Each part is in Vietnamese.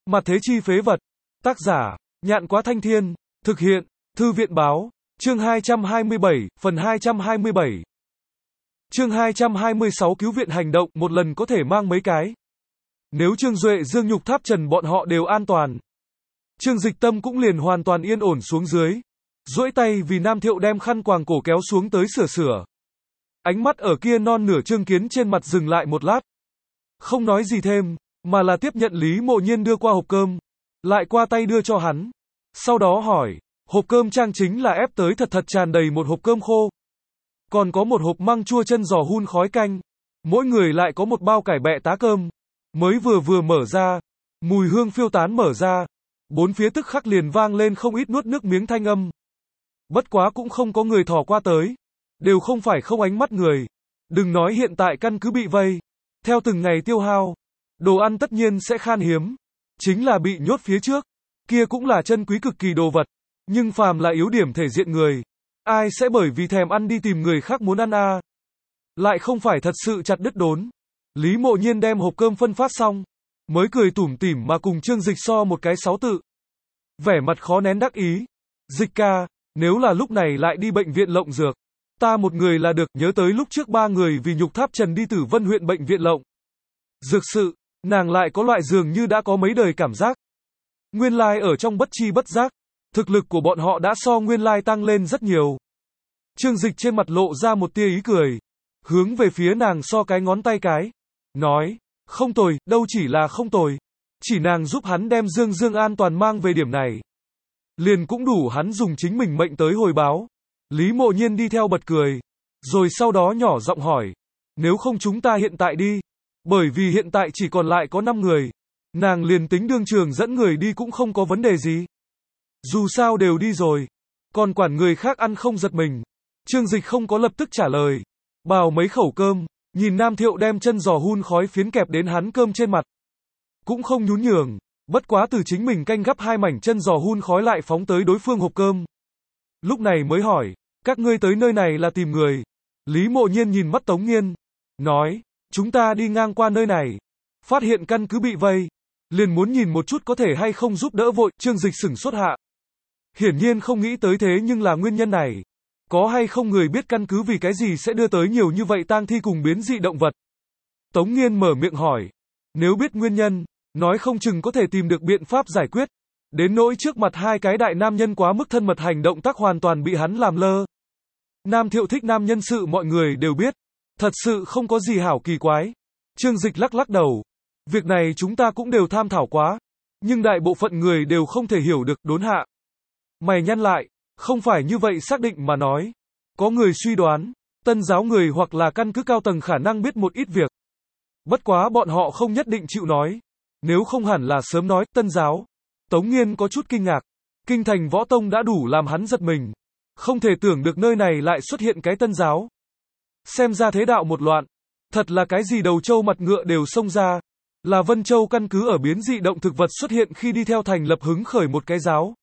Mặt thế chi phế vật. Tác giả, Nhạn Quá Thanh Thiên. Thực hiện, Thư viện Báo. Chương 227, phần 227. Chương 226 cứu viện hành động, một lần có thể mang mấy cái. Nếu Trương Duệ, Dương Nhục, Tháp Trần bọn họ đều an toàn, Trương Dịch Tâm cũng liền hoàn toàn yên ổn xuống dưới. Duỗi tay vì Nam Thiệu đem khăn quàng cổ kéo xuống tới sửa. Ánh mắt ở kia non nửa Trương Kiến trên mặt dừng lại một lát. Không nói gì thêm, mà là tiếp nhận Lý Mộ Nhiên đưa qua hộp cơm, lại qua tay đưa cho hắn. Sau đó hỏi, hộp cơm trang chính là ép tới thật tràn đầy một hộp cơm khô. Còn có một hộp măng chua chân giò hun khói canh. Mỗi người lại có một bao cải bẹ tá cơm. Mới vừa mở ra, mùi hương phiêu tán mở ra. Bốn phía tức khắc liền vang lên không ít nuốt nước miếng thanh âm. Bất quá cũng không có người thò qua tới. Đều không phải không ánh mắt người. Đừng nói hiện tại căn cứ bị vây. Theo từng ngày tiêu hao, đồ ăn tất nhiên sẽ khan hiếm. Chính là bị nhốt phía trước, kia cũng là chân quý cực kỳ đồ vật. Nhưng phàm là yếu điểm thể diện người, ai sẽ bởi vì thèm ăn đi tìm người khác muốn ăn à? Lại không phải thật sự chặt đứt đốn. Lý Mộ Nhiên đem hộp cơm phân phát xong, mới cười tủm tỉm mà cùng Trương Dịch so một cái 6 tự. Vẻ mặt khó nén đắc ý. Dịch ca, nếu là lúc này lại đi bệnh viện lộng dược, ta một người là được. Nhớ tới lúc trước 3 người vì nhục Tháp Trần đi Tử Vân huyện bệnh viện lộng dược sự, nàng lại có loại dường như đã có mấy đời cảm giác. Nguyên lai ở trong bất chi bất giác, thực lực của bọn họ đã so nguyên lai tăng lên rất nhiều. Trương Dịch trên mặt lộ ra một tia ý cười, hướng về phía nàng so cái ngón tay cái, nói, không tồi, đâu chỉ là không tồi, chỉ nàng giúp hắn đem Dương an toàn mang về điểm này, liền cũng đủ hắn dùng chính mình mệnh tới hồi báo. Lý Mộ Nhiên đi theo bật cười, rồi sau đó nhỏ giọng hỏi, nếu không chúng ta hiện tại đi, bởi vì hiện tại chỉ còn lại có 5 người, nàng liền tính đương trường dẫn người đi cũng không có vấn đề gì. Dù sao đều đi rồi, còn quản người khác ăn không giật mình. Trương Dịch không có lập tức trả lời, bào mấy khẩu cơm, nhìn Nam Thiệu đem chân giò hun khói phiến kẹp đến hắn cơm trên mặt. Cũng không nhún nhường, bất quá từ chính mình canh gắp 2 mảnh chân giò hun khói lại phóng tới đối phương hộp cơm. Lúc này mới hỏi, các ngươi tới nơi này là tìm người. Lý Mộ Nhiên nhìn mắt Tống Nghiên, nói, chúng ta đi ngang qua nơi này, phát hiện căn cứ bị vây, liền muốn nhìn một chút có thể hay không giúp đỡ vội. Trương Dịch sửng sốt hạ. Hiển nhiên không nghĩ tới thế nhưng là nguyên nhân này. Có hay không người biết căn cứ vì cái gì sẽ đưa tới nhiều như vậy tang thi cùng biến dị động vật? Tống Nghiên mở miệng hỏi. Nếu biết nguyên nhân, nói không chừng có thể tìm được biện pháp giải quyết. Đến nỗi trước mặt 2 cái đại nam nhân quá mức thân mật, hành động tác hoàn toàn bị hắn làm lơ. Nam Thiệu thích nam nhân sự mọi người đều biết. Thật sự không có gì hảo kỳ quái. Trương Dịch lắc đầu. Việc này chúng ta cũng đều tham thảo quá. Nhưng đại bộ phận người đều không thể hiểu được. Đốn hạ. Mày nhăn lại. Không phải như vậy xác định mà nói. Có người suy đoán, Tân giáo người hoặc là căn cứ cao tầng khả năng biết một ít việc. Bất quá bọn họ không nhất định chịu nói. Nếu không hẳn là sớm nói. Tân giáo. Tống Nghiên có chút kinh ngạc. Kinh thành võ tông đã đủ làm hắn giật mình. Không thể tưởng được nơi này lại xuất hiện cái Tân giáo. Xem ra thế đạo một loạn. Thật là cái gì đầu trâu mặt ngựa đều xông ra. Là Vân Châu căn cứ ở biến dị động thực vật xuất hiện khi đi theo thành lập hứng khởi một cái giáo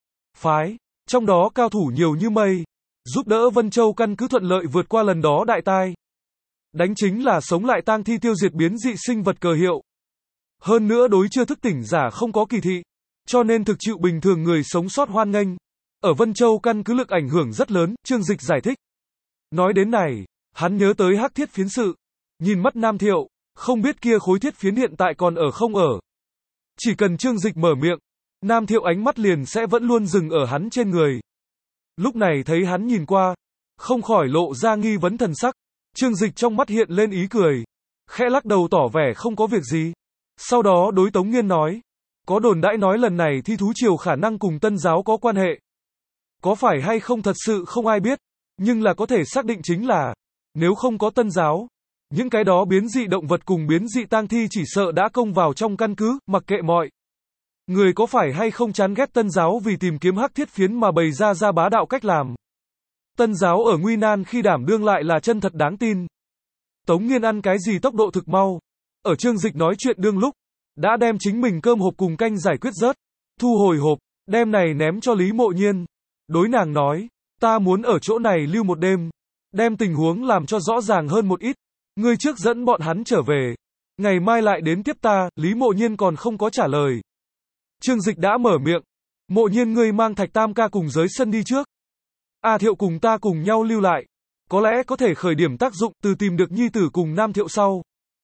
phái. Trong đó cao thủ nhiều như mây. Giúp đỡ Vân Châu căn cứ thuận lợi vượt qua lần đó đại tai. Đánh chính là sống lại tang thi, tiêu diệt biến dị sinh vật cờ hiệu. Hơn nữa đối chưa thức tỉnh giả không có kỳ thị. Cho nên thực chịu bình thường người sống sót hoan nghênh. Ở Vân Châu căn cứ lực ảnh hưởng rất lớn. Trương Dịch giải thích. Nói đến này, hắn nhớ tới hắc thiết phiến sự. Nhìn mắt Nam Thiệu, không biết kia khối thiết phiến hiện tại còn ở không ở. Chỉ cần Trương Dịch mở miệng, Nam Thiệu ánh mắt liền sẽ vẫn luôn dừng ở hắn trên người. Lúc này thấy hắn nhìn qua, không khỏi lộ ra nghi vấn thần sắc. Trương Dịch trong mắt hiện lên ý cười, khẽ lắc đầu tỏ vẻ không có việc gì. Sau đó đối Tống Nghiên nói, có đồn đãi nói lần này thi thú triều khả năng cùng Tân giáo có quan hệ. Có phải hay không thật sự không ai biết, nhưng là có thể xác định chính là, nếu không có Tân giáo, những cái đó biến dị động vật cùng biến dị tang thi chỉ sợ đã công vào trong căn cứ, mặc kệ mọi người có phải hay không chán ghét Tân giáo vì tìm kiếm hắc thiết phiến mà bày ra bá đạo cách làm. Tân giáo ở nguy nan khi đảm đương lại là chân thật đáng tin. Tống Nghiên ăn cái gì tốc độ thực mau. Ở Trương Dịch nói chuyện đương lúc, đã đem chính mình cơm hộp cùng canh giải quyết rớt. Thu hồi hộp, đem này ném cho Lý Mộ Nhiên. Đối nàng nói, ta muốn ở chỗ này lưu một đêm. Đem tình huống làm cho rõ ràng hơn một ít. Ngươi trước dẫn bọn hắn trở về. Ngày mai lại đến tiếp ta. Lý Mộ Nhiên còn không có trả lời. Trương Dịch đã mở miệng. Mộ Nhiên ngươi mang Thạch Tam ca cùng giới sân đi trước. A Thiệu cùng ta cùng nhau lưu lại. Có lẽ có thể khởi điểm tác dụng từ tìm được nhi tử cùng Nam Thiệu sau.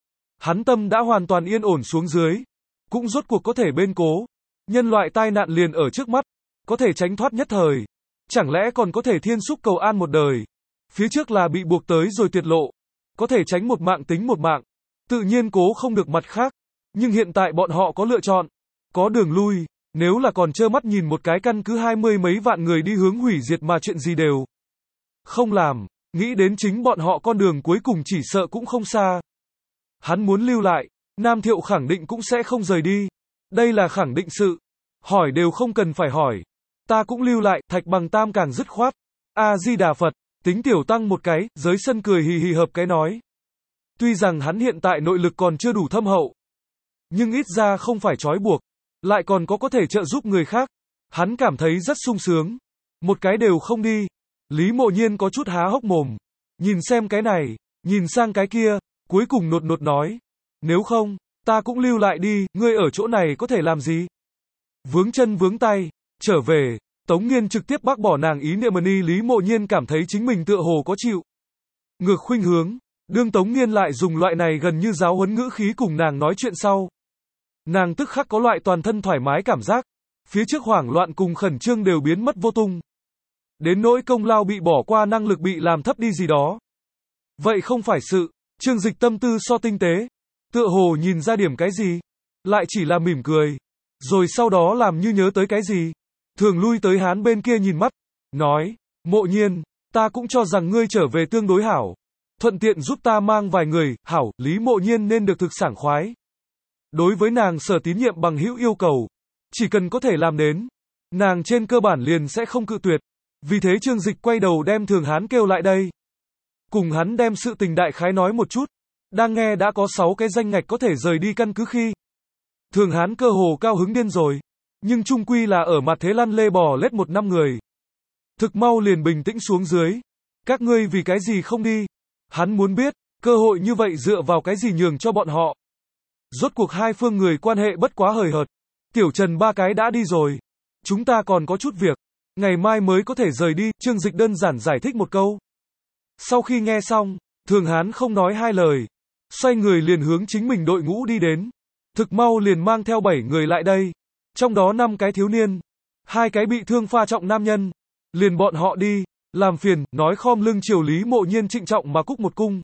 Hắn tâm đã hoàn toàn yên ổn xuống dưới. Cũng rốt cuộc có thể bên cố. Nhân loại tai nạn liền ở trước mắt. Có thể tránh thoát nhất thời. Chẳng lẽ còn có thể thiên xúc cầu an một đời. Phía trước là bị buộc tới rồi tuyệt lộ. Có thể tránh một mạng tính một mạng. Tự nhiên cố không được mặt khác. Nhưng hiện tại bọn họ có lựa chọn. Có đường lui. Nếu là còn trơ mắt nhìn một cái căn cứ 20 mấy vạn người đi hướng hủy diệt mà chuyện gì đều không làm. Nghĩ đến chính bọn họ con đường cuối cùng chỉ sợ cũng không xa. Hắn muốn lưu lại. Nam Thiệu khẳng định cũng sẽ không rời đi. Đây là khẳng định sự. Hỏi đều không cần phải hỏi. Ta cũng lưu lại. Thạch Bằng Tam càng dứt khoát. A-di-đà Phật. Tính tiểu tăng một cái. Giới sân cười hì hì hợp cái nói. Tuy rằng hắn hiện tại nội lực còn chưa đủ thâm hậu. Nhưng ít ra không phải trói buộc. Lại còn có thể trợ giúp người khác. Hắn cảm thấy rất sung sướng. Một cái đều không đi. Lý Mộ Nhiên có chút há hốc mồm. Nhìn xem cái này. Nhìn sang cái kia. Cuối cùng nột nột nói. Nếu không, ta cũng lưu lại đi. Ngươi ở chỗ này có thể làm gì? Vướng chân vướng tay. Trở về. Tống Nghiên trực tiếp bác bỏ nàng ý niệm đi. Lý Mộ Nhiên cảm thấy chính mình tựa hồ có chịu ngược khuynh hướng. Đương Tống Nghiên lại dùng loại này gần như giáo huấn ngữ khí cùng nàng nói chuyện sau. Nàng tức khắc có loại toàn thân thoải mái cảm giác. Phía trước hoảng loạn cùng khẩn trương đều biến mất vô tung. Đến nỗi công lao bị bỏ qua năng lực bị làm thấp đi gì đó. Vậy không phải sự. Trương Dịch tâm tư so tinh tế. Tựa hồ nhìn ra điểm cái gì. Lại chỉ là mỉm cười. Rồi sau đó làm như nhớ tới cái gì. Thường lui tới hắn bên kia nhìn mắt. Nói. Mộ Nhiên. Ta cũng cho rằng ngươi trở về tương đối hảo. Thuận tiện giúp ta mang vài người. Hảo. Lý Mộ Nhiên nên được thực sảng khoái. Đối với nàng sở tín nhiệm bằng hữu yêu cầu. Chỉ cần có thể làm đến. Nàng trên cơ bản liền sẽ không cự tuyệt. Vì thế Trương Dịch quay đầu đem Thường Hán kêu lại đây. Cùng hắn đem sự tình đại khái nói một chút. Đang nghe đã có 6 cái danh ngạch có thể rời đi căn cứ khi. Thường Hán cơ hồ cao hứng điên rồi. Nhưng chung quy là ở mặt thế lăn lê bò lết một năm người. Thực mau liền bình tĩnh xuống dưới. Các ngươi vì cái gì không đi? Hắn muốn biết, cơ hội như vậy dựa vào cái gì nhường cho bọn họ. Rốt cuộc hai phương người quan hệ bất quá hời hợt. Tiểu Trần ba cái đã đi rồi. Chúng ta còn có chút việc. Ngày mai mới có thể rời đi. Trương Dịch đơn giản giải thích một câu. Sau khi nghe xong, Thường Hán không nói hai lời. Xoay người liền hướng chính mình đội ngũ đi đến. Thực mau liền mang theo 7 người lại đây. Trong đó 5 cái thiếu niên. 2 cái bị thương pha trọng nam nhân. Liền bọn họ đi. Làm phiền, nói khom lưng chiều Lý Mộ Nhiên trịnh trọng mà cúc một cung.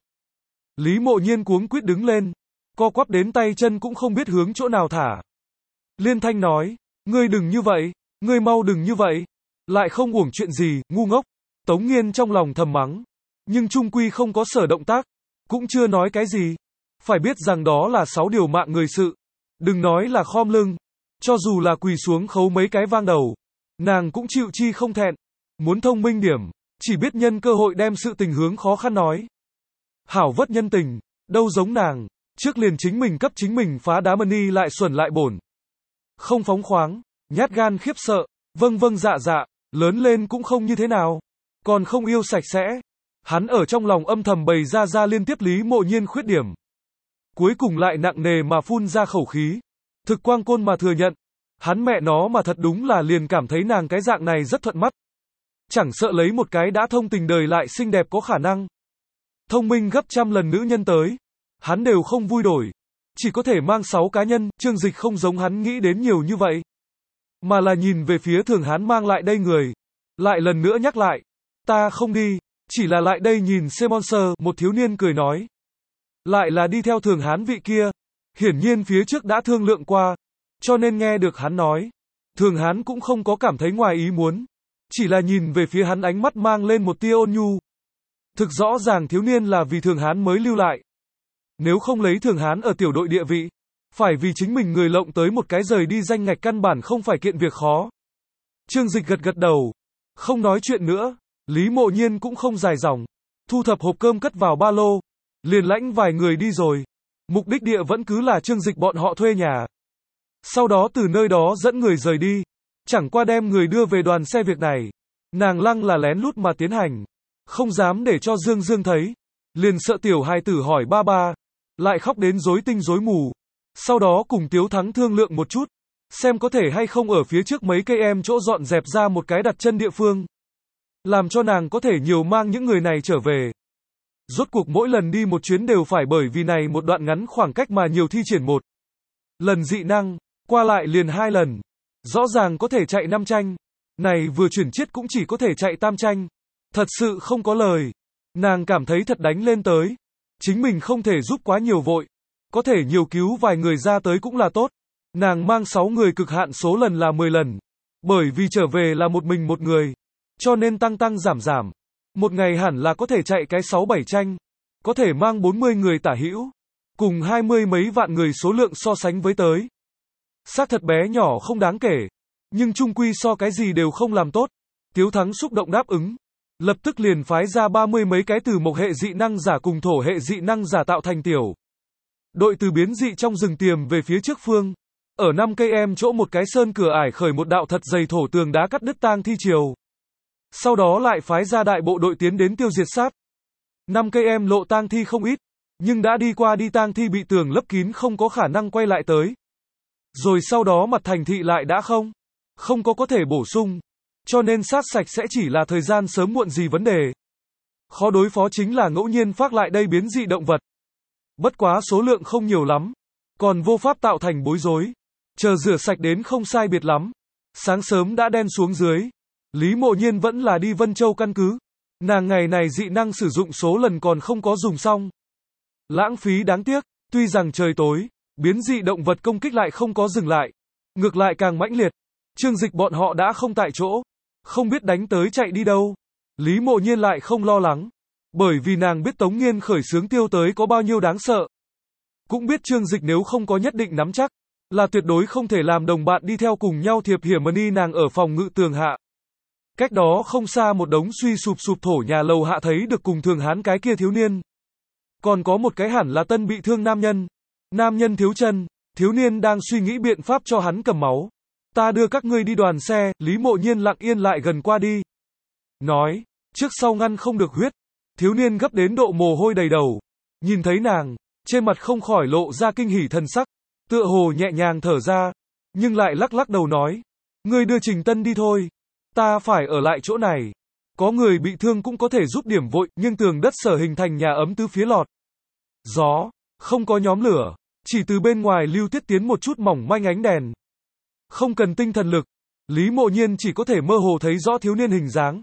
Lý Mộ Nhiên cuống quýt đứng lên. Co quắp đến tay chân cũng không biết hướng chỗ nào thả. Liên thanh nói. Ngươi đừng như vậy. Ngươi mau đừng như vậy. Lại không uổng chuyện gì, ngu ngốc. Tống Nghiên trong lòng thầm mắng. Nhưng trung quy không có sở động tác. Cũng chưa nói cái gì. Phải biết rằng đó là 6 điều mạng người sự. Đừng nói là khom lưng. Cho dù là quỳ xuống khấu mấy cái vang đầu. Nàng cũng chịu chi không thẹn. Muốn thông minh điểm. Chỉ biết nhân cơ hội đem sự tình hướng khó khăn nói. Hảo vất nhân tình. Đâu giống nàng. Trước liền chính mình cấp chính mình phá đá money lại xuẩn lại bổn. Không phóng khoáng. Nhát gan khiếp sợ. Vâng vâng dạ dạ. Lớn lên cũng không như thế nào. Còn không yêu sạch sẽ. Hắn ở trong lòng âm thầm bày ra liên tiếp Lý Mộ Nhiên khuyết điểm. Cuối cùng lại nặng nề mà phun ra khẩu khí. Thực quang côn mà thừa nhận. Hắn mẹ nó mà thật đúng là liền cảm thấy nàng cái dạng này rất thuận mắt. Chẳng sợ lấy một cái đã thông tình đời lại xinh đẹp có khả năng. Thông minh gấp trăm lần nữ nhân tới. Hắn đều không vui đổi. Chỉ có thể mang 6 cá nhân. Trương Dịch không giống hắn nghĩ đến nhiều như vậy. Mà là nhìn về phía Thường Hán mang lại đây người. Lại lần nữa nhắc lại. Ta không đi. Chỉ là lại đây nhìn Semonser. Một thiếu niên cười nói. Lại là đi theo Thường Hán vị kia. Hiển nhiên phía trước đã thương lượng qua. Cho nên nghe được hắn nói. Thường Hán cũng không có cảm thấy ngoài ý muốn. Chỉ là nhìn về phía hắn ánh mắt mang lên một tia ôn nhu. Thực rõ ràng thiếu niên là vì Thường Hán mới lưu lại. Nếu không lấy Thường Hán ở tiểu đội địa vị. Phải vì chính mình người lộng tới một cái rời đi danh ngạch căn bản không phải kiện việc khó. Trương Dịch gật gật đầu. Không nói chuyện nữa. Lý Mộ Nhiên cũng không dài dòng. Thu thập hộp cơm cất vào ba lô. Liền lãnh vài người đi rồi. Mục đích địa vẫn cứ là Trương Dịch bọn họ thuê nhà. Sau đó từ nơi đó dẫn người rời đi. Chẳng qua đem người đưa về đoàn xe việc này. Nàng lăng là lén lút mà tiến hành. Không dám để cho Dương Dương thấy. Liền sợ tiểu hài tử hỏi ba ba. Lại khóc đến rối tinh rối mù. Sau đó cùng Tiếu Thắng thương lượng một chút. xem có thể hay không ở phía trước mấy cây em chỗ dọn dẹp ra một cái đặt chân địa phương. Làm cho nàng có thể nhiều mang những người này trở về. Rốt cuộc mỗi lần đi một chuyến đều phải bởi vì này một đoạn ngắn khoảng cách mà nhiều thi triển một lần dị năng, qua lại liền 2 lần. Rõ ràng có thể chạy 5 tranh. Này vừa chuyển chiết cũng chỉ có thể chạy tam tranh. Thật sự không có lời. Nàng cảm thấy thật đánh lên tới. Chính mình không thể giúp quá nhiều vội. Có thể nhiều cứu vài người ra tới cũng là tốt. Nàng mang 6 người cực hạn số lần là 10 lần. Bởi vì trở về là một mình một người. Cho nên tăng giảm. Một ngày hẳn là có thể chạy cái 6-7 tranh. Có thể mang 40 người tả hữu. Cùng 20 mấy vạn người số lượng so sánh với tới. Xác thật bé nhỏ không đáng kể. Nhưng chung quy so cái gì đều không làm tốt. Tiếu Thắng xúc động đáp ứng. Lập tức liền phái ra 30 mấy cái từ mộc hệ dị năng giả cùng thổ hệ dị năng giả tạo thành tiểu đội từ biến dị trong rừng tiềm về phía trước phương. Ở 5 cây em chỗ một cái sơn cửa ải khởi một đạo thật dày thổ tường đá cắt đứt tang thi triều. Sau đó lại phái ra đại bộ đội tiến đến tiêu diệt sát. 5 cây em lộ tang thi không ít, nhưng đã đi qua đi tang thi bị tường lấp kín không có khả năng quay lại tới. Rồi sau đó mặt thành thị lại đã không có thể bổ sung. Cho nên sát sạch sẽ chỉ là thời gian sớm muộn gì vấn đề. Khó đối phó chính là ngẫu nhiên phát lại đây biến dị động vật. Bất quá số lượng không nhiều lắm. Còn vô pháp tạo thành bối rối. Chờ rửa sạch đến không sai biệt lắm. Sáng sớm đã đen xuống dưới. Lý Mộ Nhiên vẫn là đi Vân Châu căn cứ. Nàng ngày này dị năng sử dụng số lần còn không có dùng xong. Lãng phí đáng tiếc. Tuy rằng trời tối, biến dị động vật công kích lại không có dừng lại. Ngược lại càng mãnh liệt. Trương Dịch bọn họ đã không tại chỗ. Không biết đánh tới chạy đi đâu. Lý Mộ Nhiên lại không lo lắng. Bởi vì nàng biết Tống Nghiên khởi xướng tiêu tới có bao nhiêu đáng sợ. Cũng biết Trương Dịch nếu không có nhất định nắm chắc, là tuyệt đối không thể làm đồng bạn đi theo cùng nhau thiệp hiểm đi nàng ở phòng ngự tường hạ. Cách đó không xa một đống suy sụp thổ nhà lầu hạ thấy được cùng Thường Hán cái kia thiếu niên. Còn có một cái hẳn là tân bị thương nam nhân. Nam nhân thiếu chân, thiếu niên đang suy nghĩ biện pháp cho hắn cầm máu. Ta đưa các ngươi đi đoàn xe, Lý Mộ Nhiên lặng yên lại gần qua đi. Nói, trước sau ngăn không được huyết. Thiếu niên gấp đến độ mồ hôi đầy đầu. Nhìn thấy nàng, trên mặt không khỏi lộ ra kinh hỉ thần sắc. Tựa hồ nhẹ nhàng thở ra, nhưng lại lắc đầu nói. Ngươi đưa Trình Tân đi thôi. Ta phải ở lại chỗ này. Có người bị thương cũng có thể giúp điểm vội, nhưng tường đất sở hình thành nhà ấm tứ phía lọt. Gió, không có nhóm lửa, chỉ từ bên ngoài lưu tiết tiến một chút mỏng manh ánh đèn. Không cần tinh thần lực, Lý Mộ Nhiên chỉ có thể mơ hồ thấy rõ thiếu niên hình dáng.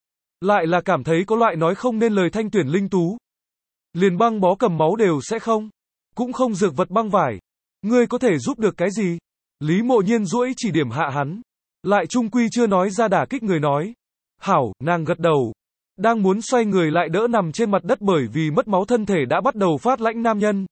Lại là cảm thấy có loại nói không nên lời thanh tuyển linh tú. Liền băng bó cầm máu đều sẽ không. Cũng không dược vật băng vải. Ngươi có thể giúp được cái gì? Lý Mộ Nhiên duỗi chỉ điểm hạ hắn. Lại trung quy chưa nói ra đả kích người nói. Hảo, nàng gật đầu. Đang muốn xoay người lại đỡ nằm trên mặt đất bởi vì mất máu thân thể đã bắt đầu phát lãnh nam nhân.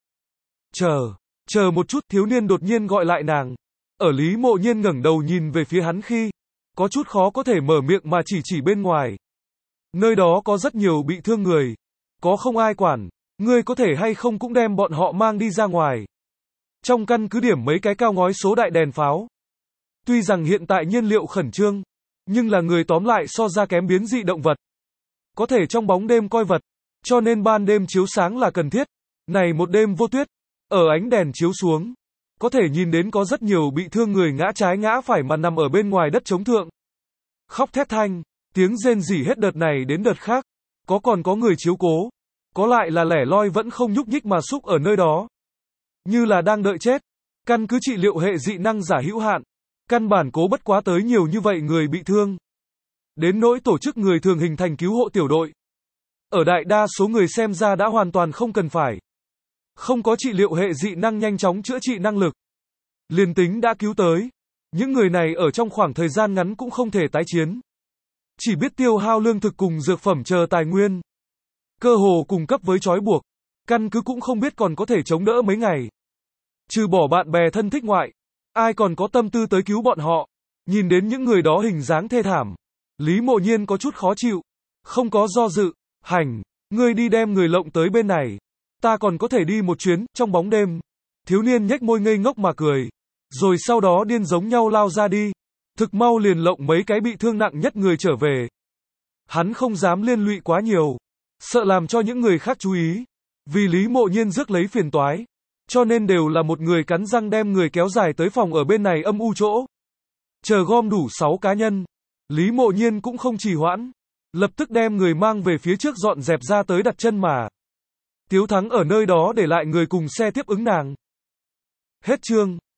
Chờ một chút, thiếu niên đột nhiên gọi lại nàng. Ở Lý Mộ Nhiên ngẩng đầu nhìn về phía hắn khi, có chút khó có thể mở miệng mà chỉ bên ngoài. Nơi đó có rất nhiều bị thương người. Có không ai quản, ngươi có thể hay không cũng đem bọn họ mang đi ra ngoài. Trong căn cứ điểm mấy cái cao ngói số đại đèn pháo. Tuy rằng hiện tại nhiên liệu khẩn trương, nhưng là người tóm lại so ra kém biến dị động vật. Có thể trong bóng đêm coi vật, cho nên ban đêm chiếu sáng là cần thiết. Này một đêm vô tuyết, ở ánh đèn chiếu xuống, có thể nhìn đến có rất nhiều bị thương người ngã trái ngã phải mà nằm ở bên ngoài đất trống thượng. Khóc thét thanh, tiếng rên rỉ hết đợt này đến đợt khác, còn có người chiếu cố, có lại là lẻ loi vẫn không nhúc nhích mà xúc ở nơi đó. Như là đang đợi chết, căn cứ trị liệu hệ dị năng giả hữu hạn, căn bản cố bất quá tới nhiều như vậy người bị thương. Đến nỗi tổ chức người thường hình thành cứu hộ tiểu đội. Ở đại đa số người xem ra đã hoàn toàn không cần phải. Không có trị liệu hệ dị năng nhanh chóng chữa trị năng lực. Liền tính đã cứu tới. Những người này ở trong khoảng thời gian ngắn cũng không thể tái chiến. Chỉ biết tiêu hao lương thực cùng dược phẩm chờ tài nguyên. Cơ hồ cùng cấp với trói buộc. Căn cứ cũng không biết còn có thể chống đỡ mấy ngày. Trừ bỏ bạn bè thân thích ngoại. Ai còn có tâm tư tới cứu bọn họ. Nhìn đến những người đó hình dáng thê thảm. Lý Mộ Nhiên có chút khó chịu. Không có do dự. Hành, ngươi đi đem người lộng tới bên này. Ta còn có thể đi một chuyến, trong bóng đêm. Thiếu niên nhếch môi ngây ngốc mà cười. Rồi sau đó điên giống nhau lao ra đi. Thực mau liền lộng mấy cái bị thương nặng nhất người trở về. Hắn không dám liên lụy quá nhiều. Sợ làm cho những người khác chú ý. Vì Lý Mộ Nhiên rước lấy phiền toái. Cho nên đều là một người cắn răng đem người kéo dài tới phòng ở bên này âm u chỗ. Chờ gom đủ 6 cá nhân. Lý Mộ Nhiên cũng không trì hoãn. Lập tức đem người mang về phía trước dọn dẹp ra tới đặt chân mà. Tiếu Thắng ở nơi đó để lại người cùng xe tiếp ứng nàng. Hết chương.